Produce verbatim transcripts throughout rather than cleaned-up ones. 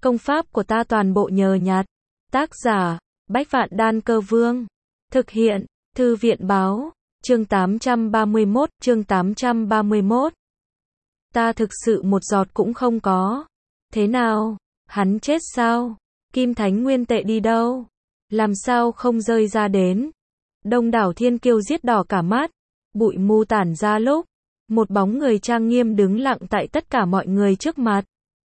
Công pháp của ta toàn bộ nhờ nhặt. Tác giả, Bách Vạn Đan Cơ Vương. Thực hiện, Thư viện Báo. Chương tám trăm ba mươi mốt, chương tám trăm ba mươi mốt. Ta thực sự một giọt cũng không có. Thế nào? Hắn chết sao? Kim Thánh Nguyên Tệ đi đâu? Làm sao không rơi ra đến? Đông đảo thiên kiêu giết đỏ cả mắt. Bụi mù tản ra lúc. Một bóng người trang nghiêm đứng lặng tại tất cả mọi người trước mặt.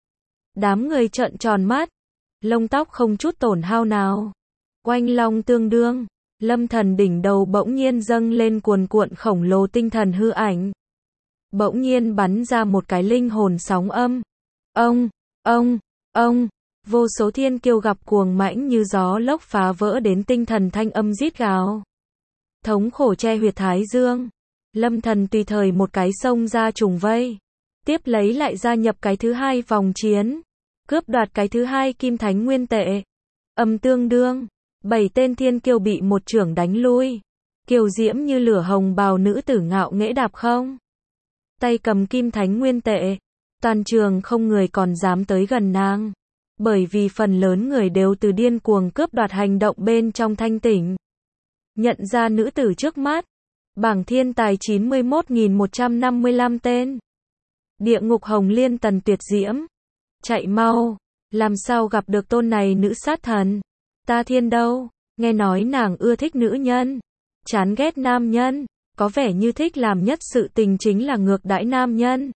Đám người trợn tròn mắt. Lông tóc không chút tổn hao nào. Oanh long tương đương. Lâm Thần đỉnh đầu bỗng nhiên dâng lên cuồn cuộn khổng lồ tinh thần hư ảnh. Bỗng nhiên bắn ra một cái linh hồn sóng âm. Ông, ông, ông, vô số thiên kiêu gặp cuồng mãnh như gió lốc phá vỡ đến tinh thần thanh âm rít gào. Thống khổ che huyệt thái dương. Lâm Thần tùy thời một cái xông ra trùng vây. Tiếp lấy lại gia nhập cái thứ hai vòng chiến. Cướp đoạt cái thứ hai Kim Thánh Nguyên Tệ. Âm tương đương. Bảy tên thiên kiêu bị một chưởng đánh lui. Kiều diễm như lửa hồng bào nữ tử ngạo nghễ đạp không. Tay cầm Kim Thánh Nguyên Tệ. Toàn trường không người còn dám tới gần nàng. Bởi vì phần lớn người đều từ điên cuồng cướp đoạt hành động bên trong thanh tỉnh. Nhận ra nữ tử trước mắt. Bảng thiên tài chín mươi mốt nghìn một trăm năm mươi lăm tên. Địa ngục hồng liên tần tuyệt diễm. Chạy mau. Làm sao gặp được tôn này nữ sát thần? Ta thiên đâu? Nghe nói nàng ưa thích nữ nhân. Chán ghét nam nhân. Có vẻ như thích làm nhất sự tình chính là ngược đãi nam nhân.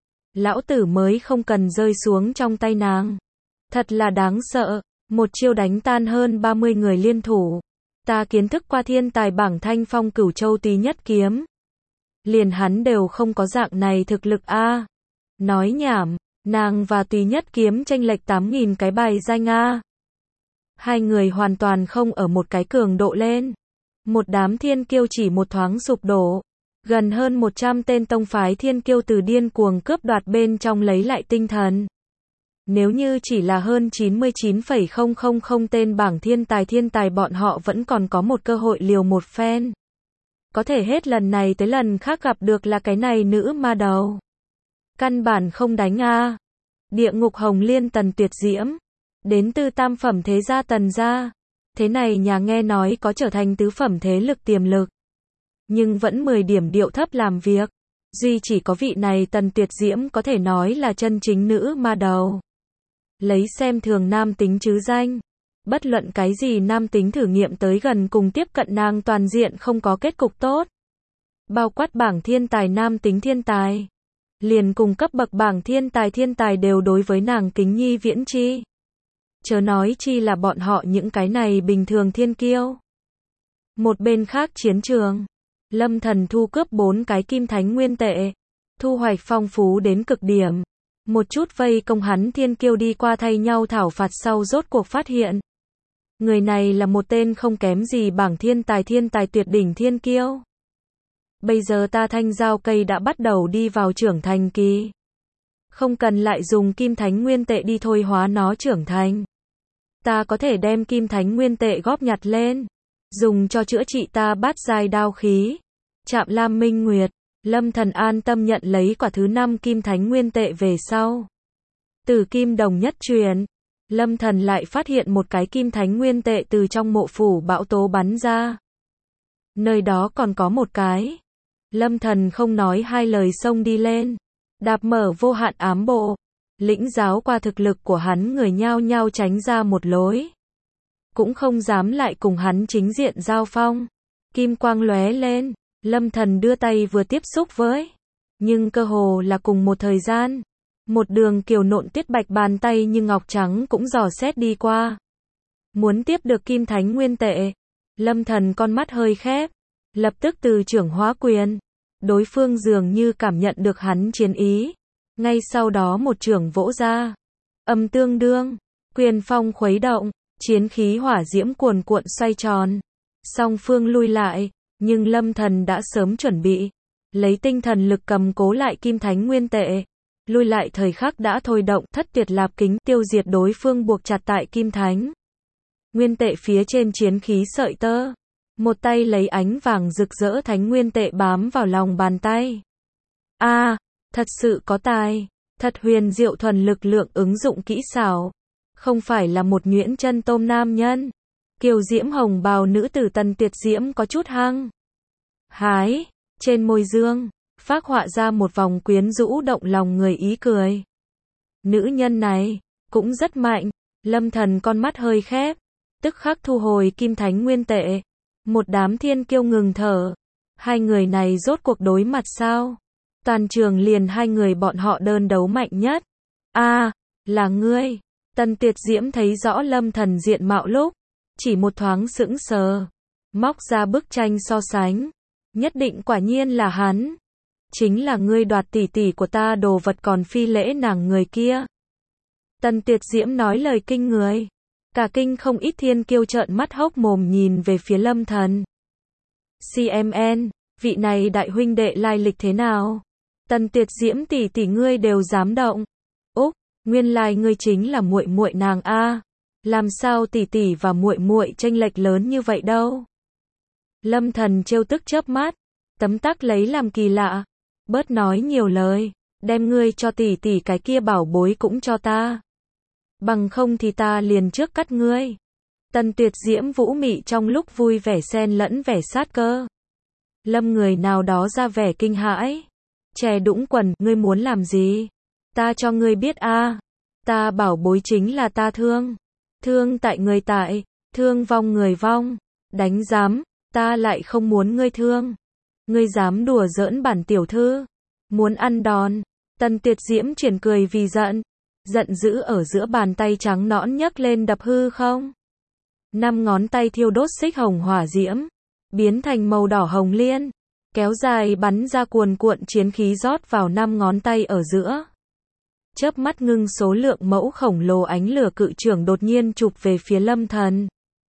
Lão tử mới không cần rơi xuống trong tay nàng. Thật là đáng sợ. Một chiêu đánh tan hơn ba mươi người liên thủ. Ta kiến thức qua thiên tài bảng thanh phong cửu châu Tý Nhất Kiếm. Liền hắn đều không có dạng này thực lực a. À. Nói nhảm, nàng và Tý Nhất Kiếm chênh lệch tám nghìn cái bài danh a. À. Hai người hoàn toàn không ở một cái cường độ lên. Một đám thiên kiêu chỉ một thoáng sụp đổ. Gần hơn một trăm tên tông phái thiên kiêu từ điên cuồng cướp đoạt bên trong lấy lại tinh thần. Nếu như chỉ là hơn chín mươi chín phẩy không không không tên bảng thiên tài thiên tài bọn họ vẫn còn có một cơ hội liều một phen. Có thể hết lần này tới lần khác gặp được là cái này nữ ma đầu. Căn bản không đánh a. À. Địa ngục hồng liên tần tuyệt diễm. Đến từ tam phẩm thế gia tần gia. Thế này nhà nghe nói có trở thành tứ phẩm thế lực tiềm lực. Nhưng vẫn mười điểm điệu thấp làm việc. Duy chỉ có vị này tần tuyệt diễm có thể nói là chân chính nữ ma đầu. Lấy xem thường nam tính chứ danh. Bất luận cái gì nam tính thử nghiệm tới gần cùng tiếp cận nàng toàn diện không có kết cục tốt. Bao quát bảng thiên tài nam tính thiên tài. Liền cùng cấp bậc bảng thiên tài thiên tài đều đối với nàng kính nhi viễn chi. Chớ nói chi là bọn họ những cái này bình thường thiên kiêu. Một bên khác chiến trường. Lâm Thần thu cướp bốn cái Kim Thánh Nguyên Tệ. Thu hoạch phong phú đến cực điểm. Một chút vây công hắn thiên kiêu đi qua thay nhau thảo phạt sau rốt cuộc phát hiện. Người này là một tên không kém gì bảng thiên tài thiên tài tuyệt đỉnh thiên kiêu. Bây giờ ta thanh giao cây đã bắt đầu đi vào trưởng thành kỳ. Không cần lại dùng Kim Thánh Nguyên Tệ đi thôi hóa nó trưởng thành. Ta có thể đem Kim Thánh Nguyên Tệ góp nhặt lên. Dùng cho chữa trị ta bát giai đao khí. Trạm Lam Minh Nguyệt. Lâm Thần an tâm nhận lấy quả thứ năm Kim Thánh Nguyên Tệ về sau. Từ Kim Đồng Nhất Truyền. Lâm Thần lại phát hiện một cái Kim Thánh Nguyên Tệ từ trong mộ phủ bão tố bắn ra. Nơi đó còn có một cái. Lâm Thần không nói hai lời xông đi lên. Đạp mở vô hạn ám bộ. Lĩnh giáo qua thực lực của hắn người nhao nhao tránh ra một lối. Cũng không dám lại cùng hắn chính diện giao phong. Kim quang lóe lên. Lâm Thần đưa tay vừa tiếp xúc với. Nhưng cơ hồ là cùng một thời gian. Một đường kiều nộn tiết bạch bàn tay như ngọc trắng cũng dò xét đi qua. Muốn tiếp được Kim Thánh Nguyên Tệ. Lâm Thần con mắt hơi khép. Lập tức từ trưởng hóa quyền. Đối phương dường như cảm nhận được hắn chiến ý. Ngay sau đó một trưởng vỗ ra. Âm tương đương. Quyền phong khuấy động. Chiến khí hỏa diễm cuồn cuộn xoay tròn. Song phương lui lại. Nhưng Lâm Thần đã sớm chuẩn bị. Lấy tinh thần lực cầm cố lại Kim Thánh Nguyên Tệ. Lui lại thời khắc đã thôi động thất tuyệt lạp kính tiêu diệt đối phương buộc chặt tại Kim Thánh Nguyên Tệ phía trên chiến khí sợi tơ. Một tay lấy ánh vàng rực rỡ Thánh Nguyên Tệ bám vào lòng bàn tay. A, à, thật sự có tài. Thật huyền diệu thuần lực lượng ứng dụng kỹ xảo. không phải là một nhuyễn chân tôm nam nhân. Kiều diễm hồng bào nữ tử Tần Tiệt Diễm có chút hăng hái, trên môi dương, phác họa ra một vòng quyến rũ động lòng người ý cười. Nữ nhân này, cũng rất mạnh, Lâm Thần con mắt hơi khép, tức khắc thu hồi kim thánh nguyên tệ. Một đám thiên kiêu ngừng thở, hai người này rốt cuộc đối mặt sao? Toàn trường liền hai người bọn họ đơn đấu mạnh nhất. A, à, là ngươi. Tần Tiệt Diễm thấy rõ Lâm Thần diện mạo lúc, chỉ một thoáng sững sờ, móc ra bức tranh so sánh, nhất định quả nhiên là hắn. Chính là ngươi đoạt tỷ tỷ của ta đồ vật còn phi lễ nàng người kia. Tần Tiệt Diễm nói lời kinh người, cả kinh không ít thiên kiêu trợn mắt hốc mồm nhìn về phía Lâm Thần. xê em en, vị này đại huynh đệ lai lịch thế nào? Tần Tiệt Diễm tỷ tỷ ngươi đều dám động. Úc, nguyên lai ngươi chính là muội muội nàng a. Làm sao tỷ tỷ và muội muội chênh lệch lớn như vậy đâu? Lâm Thần trêu tức chớp mắt, tấm tắc lấy làm kỳ lạ. Bớt nói nhiều lời, đem ngươi cho tỷ tỷ cái kia bảo bối cũng cho ta. Bằng không thì ta liền trước cắt ngươi. Tần Tuyệt Diễm vũ mị trong lúc vui vẻ xen lẫn vẻ sát cơ. Lâm người nào đó ra vẻ kinh hãi. Chè đũng quần, ngươi muốn làm gì? Ta cho ngươi biết a, à. Ta bảo bối chính là ta thương. Thương tại người tại, thương vong người vong. Đánh giám, ta lại không muốn ngươi thương. Ngươi dám đùa giỡn bản tiểu thư, muốn ăn đòn. Tần Tuyệt Diễm chuyển cười vì giận, giận dữ ở giữa bàn tay trắng nõn nhấc lên đập hư không. Năm ngón tay thiêu đốt xích hồng hỏa diễm, biến thành màu đỏ hồng liên, kéo dài bắn ra cuồn cuộn chiến khí rót vào năm ngón tay ở giữa. Chớp mắt ngưng số lượng mẫu khổng lồ ánh lửa cự trưởng đột nhiên chụp về phía Lâm Thần.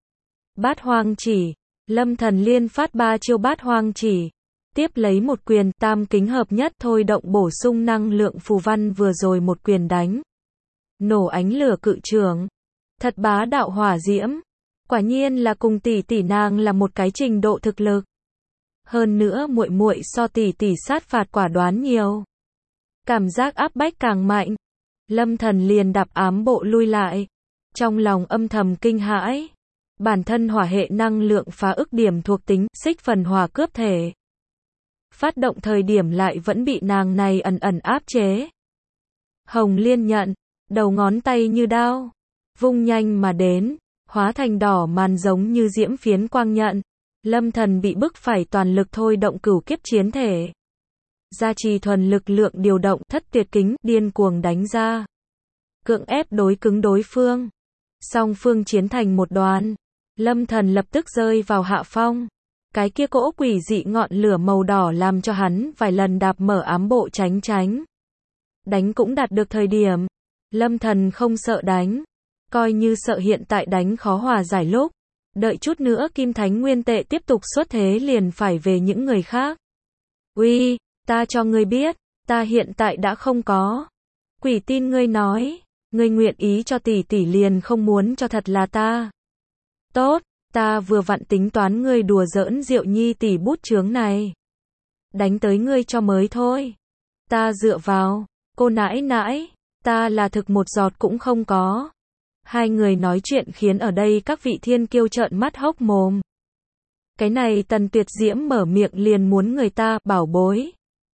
Bát hoang chỉ, Lâm Thần liên phát ba chiêu bát hoang chỉ. Tiếp lấy một quyền tam kính hợp nhất thôi động bổ sung năng lượng phù văn vừa rồi một quyền đánh. Nổ ánh lửa cự trường. Thật bá đạo hỏa diễm. Quả nhiên là cùng tỷ tỷ nàng là một cái trình độ thực lực. Hơn nữa muội muội so tỷ tỷ sát phạt quả đoán nhiều. Cảm giác áp bách càng mạnh. Lâm Thần liền đạp ám bộ lui lại. Trong lòng âm thầm kinh hãi. Bản thân hỏa hệ năng lượng phá ức điểm thuộc tính xích phần hỏa cướp thể. Phát động thời điểm lại vẫn bị nàng này ẩn ẩn áp chế. Hồng liên nhận, đầu ngón tay như đao, vung nhanh mà đến, hóa thành đỏ màn giống như diễm phiến quang nhận. Lâm Thần bị bức phải toàn lực thôi động cửu kiếp chiến thể. Gia trì thuần lực lượng điều động thất tuyệt kính, điên cuồng đánh ra. Cưỡng ép đối cứng đối phương. Song phương chiến thành một đoàn. Lâm Thần lập tức rơi vào hạ phong. Cái kia cỗ quỷ dị ngọn lửa màu đỏ làm cho hắn vài lần đạp mở ám bộ tránh tránh. Đánh cũng đạt được thời điểm. Lâm Thần không sợ đánh. Coi như sợ hiện tại đánh khó hòa giải lúc. Đợi chút nữa Kim Thánh Nguyên Tệ tiếp tục xuất thế liền phải về những người khác. Uy, ta cho ngươi biết, ta hiện tại đã không có. Quỷ tin ngươi nói, ngươi nguyện ý cho tỷ tỷ liền không muốn cho thật là ta. Tốt. Ta vừa vặn tính toán ngươi đùa giỡn Diệu Nhi tỷ bút chướng này. Đánh tới ngươi cho mới thôi. Ta dựa vào, cô nãi nãi, ta là thực một giọt cũng không có. Hai người nói chuyện khiến ở đây các vị thiên kiêu trợn mắt hốc mồm. Cái này Tần Tuyệt Diễm mở miệng liền muốn người ta bảo bối.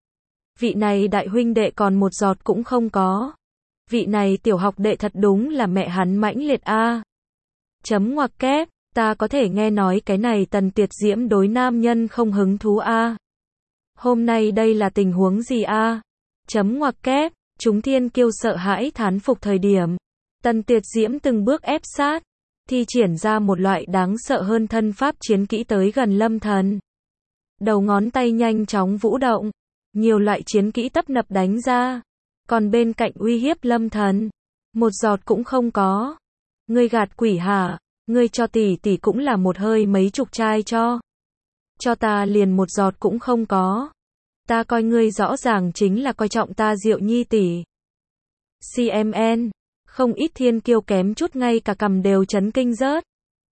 Vị này đại huynh đệ còn một giọt cũng không có. Vị này tiểu học đệ thật đúng là mẹ hắn mãnh liệt a. Chấm ngoặc kép. Ta có thể nghe nói cái này Tần Tuyệt Diễm đối nam nhân không hứng thú a. À. Hôm nay đây là tình huống gì a? À? Chấm ngoặc kép, chúng thiên kiêu sợ hãi thán phục thời điểm. Tần Tuyệt Diễm từng bước ép sát, thi triển ra một loại đáng sợ hơn thân pháp chiến kỹ tới gần Lâm Thần. Đầu ngón tay nhanh chóng vũ động, nhiều loại chiến kỹ tấp nập đánh ra. Còn bên cạnh uy hiếp Lâm Thần, một giọt cũng không có. Ngươi gạt quỷ hả? Ngươi cho tỷ tỷ cũng là một hơi mấy chục chai cho. Cho ta liền một giọt cũng không có. Ta coi ngươi rõ ràng chính là coi trọng ta Diệu Nhi tỷ. xê em en, không ít thiên kiêu kém chút ngay cả cầm đều chấn kinh rớt.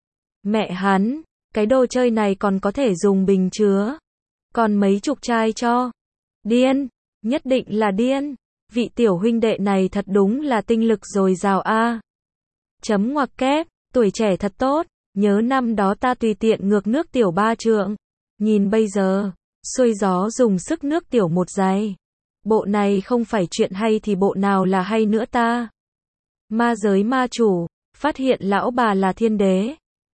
Mẹ hắn, cái đồ chơi này còn có thể dùng bình chứa. Còn mấy chục chai cho. Điên, nhất định là điên. Vị tiểu huynh đệ này thật đúng là tinh lực dồi dào a. Chấm ngoặc kép, tuổi trẻ thật tốt, nhớ năm đó ta tùy tiện ngược nước tiểu ba trượng. Nhìn bây giờ, xuôi gió dùng sức nước tiểu một giày. Bộ này không phải chuyện hay thì bộ nào là hay nữa ta? Ma giới ma chủ, phát hiện lão bà là thiên đế.